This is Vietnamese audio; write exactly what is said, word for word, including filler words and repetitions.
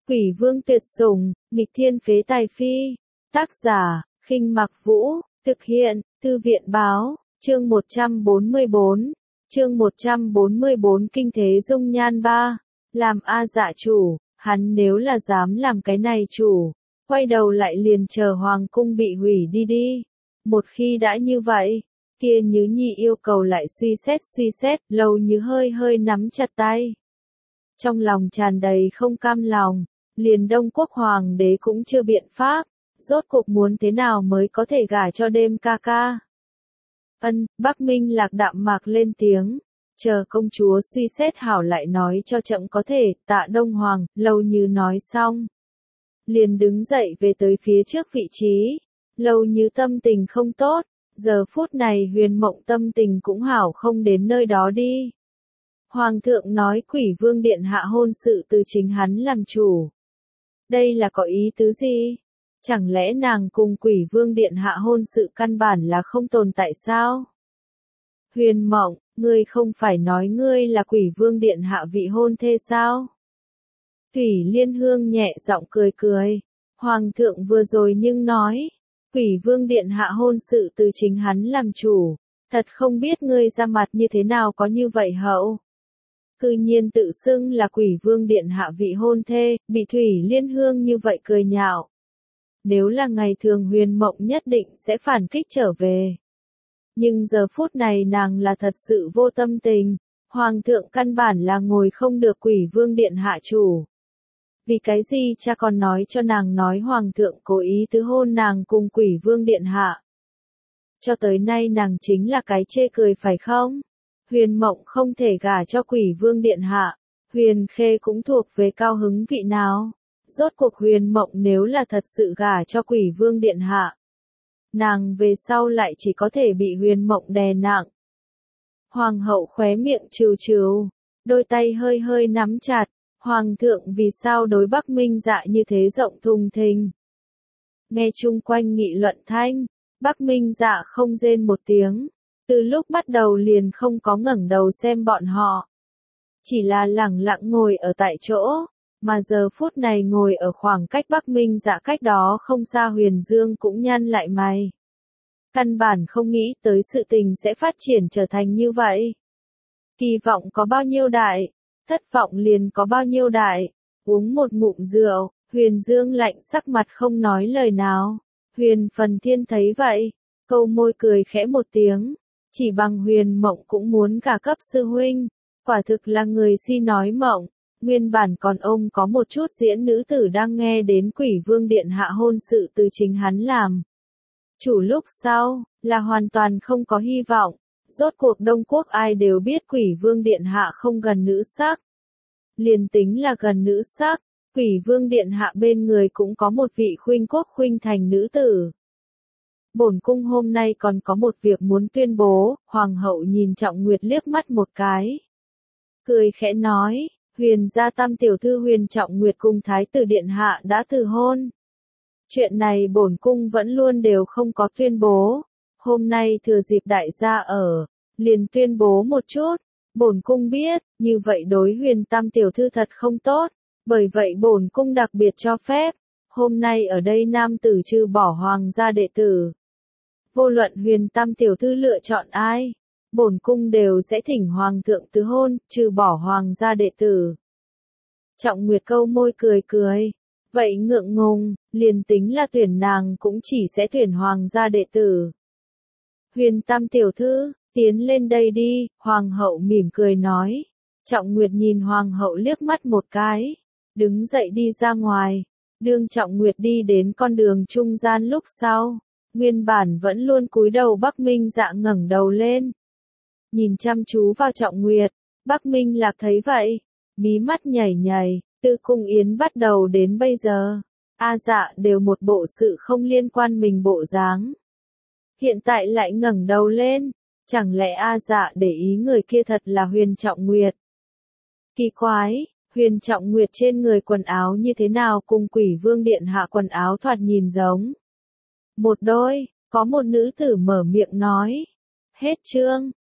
Quỷ vương tuyệt sủng, nghịch thiên phế tài phi. Tác giả, Khinh Mặc Vũ, thực hiện, Thư viện báo, chương một trăm bốn mươi bốn. Chương một trăm bốn mươi bốn Kinh thế dung nhan ba. Làm A Dạ chủ, hắn nếu là dám làm cái này chủ, quay đầu lại liền chờ hoàng cung bị hủy đi đi. Một khi đã như vậy, kia Nhứ Nhi yêu cầu lại suy xét suy xét, Lâu Nhứ hơi hơi nắm chặt tay. Trong lòng tràn đầy không cam lòng, liền Đông Quốc hoàng đế cũng chưa biện pháp, rốt cuộc muốn thế nào mới có thể gả cho đêm ca ca. Ân, Bắc Minh Lạc đạm mạc lên tiếng, chờ công chúa suy xét hảo lại nói cho chậm có thể. Tạ Đông Hoàng, Lâu Nhứ nói xong, liền đứng dậy về tới phía trước vị trí. Lâu Nhứ tâm tình không tốt, giờ phút này Huyền Mộng tâm tình cũng hảo không đến nơi đó đi. Hoàng thượng nói Quỷ Vương điện hạ hôn sự từ chính hắn làm chủ. Đây là có ý tứ gì? Chẳng lẽ nàng cùng Quỷ Vương điện hạ hôn sự căn bản là không tồn tại sao? Huyền Mộng, ngươi không phải nói ngươi là Quỷ Vương điện hạ vị hôn thê sao? Thủy Liên Hương nhẹ giọng cười cười. Hoàng thượng vừa rồi nhưng nói, Quỷ Vương điện hạ hôn sự từ chính hắn làm chủ. Thật không biết ngươi ra mặt như thế nào có như vậy hậu. Cư nhiên tự xưng là Quỷ Vương điện hạ vị hôn thê, bị Thủy Liên Hương như vậy cười nhạo. Nếu là ngày thường Huyền Mộng nhất định sẽ phản kích trở về. Nhưng giờ phút này nàng là thật sự vô tâm tình, Hoàng thượng căn bản là ngồi không được Quỷ Vương điện hạ chủ. Vì cái gì cha còn nói cho nàng nói Hoàng thượng cố ý tứ hôn nàng cùng Quỷ Vương điện hạ. Cho tới nay nàng chính là cái chê cười phải không? Huyền Mộng không thể gả cho Quỷ Vương điện hạ, Huyền Khê cũng thuộc về cao hứng vị nào? Rốt cuộc Huyền Mộng nếu là thật sự gả cho Quỷ Vương điện hạ, nàng về sau lại chỉ có thể bị Huyền Mộng đè nặng. Hoàng hậu khóe miệng trừ trừ, đôi tay hơi hơi nắm chặt. Hoàng thượng vì sao đối Bắc Minh Dạ như thế rộng thùng thình? Nghe chung quanh nghị luận thanh, Bắc Minh Dạ không rên một tiếng, từ lúc bắt đầu liền không có ngẩng đầu xem bọn họ. Chỉ là lẳng lặng ngồi ở tại chỗ, mà giờ phút này ngồi ở khoảng cách Bắc Minh Dạ cách đó không xa Huyền Dương cũng nhăn lại mày. Căn bản không nghĩ tới sự tình sẽ phát triển trở thành như vậy. Kỳ vọng có bao nhiêu đại, thất vọng liền có bao nhiêu đại. Uống một ngụm rượu, Huyền Dương lạnh sắc mặt không nói lời nào. Huyền Phần Thiên thấy vậy, câu môi cười khẽ một tiếng, chỉ bằng Huyền Mộng cũng muốn cả cấp sư huynh, quả thực là người si nói mộng. Nguyên bản còn ông có một chút diễn nữ tử đang nghe đến Quỷ Vương điện hạ hôn sự từ chính hắn làm chủ lúc sau, là hoàn toàn không có hy vọng. Rốt cuộc Đông Quốc ai đều biết Quỷ Vương điện hạ không gần nữ sắc. Liền tính là gần nữ sắc, Quỷ Vương điện hạ bên người cũng có một vị khuynh quốc khuynh thành nữ tử. Bổn cung hôm nay còn có một việc muốn tuyên bố. Hoàng hậu nhìn Trọng Nguyệt liếc mắt một cái, cười khẽ nói, Huyền gia tam tiểu thư Huyền Trọng Nguyệt cùng thái tử điện hạ đã từ hôn. Chuyện này bổn cung vẫn luôn đều không có tuyên bố. Hôm nay thừa dịp đại gia ở, liền tuyên bố một chút. Bổn cung biết, như vậy đối Huyền tam tiểu thư thật không tốt, bởi vậy bổn cung đặc biệt cho phép, hôm nay ở đây nam tử trừ bỏ hoàng gia đệ tử. Vô luận Huyền tam tiểu thư lựa chọn ai, bổn cung đều sẽ thỉnh hoàng thượng tứ hôn, trừ bỏ hoàng gia đệ tử. Trọng Nguyệt câu môi cười cười, vậy ngượng ngùng, liền tính là tuyển nàng cũng chỉ sẽ tuyển hoàng gia đệ tử. Huyền tam tiểu thư, tiến lên đây đi, hoàng hậu mỉm cười nói. Trọng Nguyệt nhìn hoàng hậu liếc mắt một cái, đứng dậy đi ra ngoài. Đương Trọng Nguyệt đi đến con đường trung gian lúc sau, nguyên bản vẫn luôn cúi đầu Bắc Minh Dạ ngẩng đầu lên, nhìn chăm chú vào Trọng Nguyệt. Bắc Minh Lạc thấy vậy, mí mắt nhảy nhảy. Từ cung yến bắt đầu đến bây giờ, A Dạ đều một bộ sự không liên quan mình bộ dáng. Hiện tại lại ngẩng đầu lên, chẳng lẽ A Dạ để ý người kia thật là Huyền Trọng Nguyệt? Kỳ quái, Huyền Trọng Nguyệt trên người quần áo như thế nào cùng Quỷ Vương điện hạ quần áo thoạt nhìn giống một đôi. Có một nữ tử mở miệng nói. Hết chương.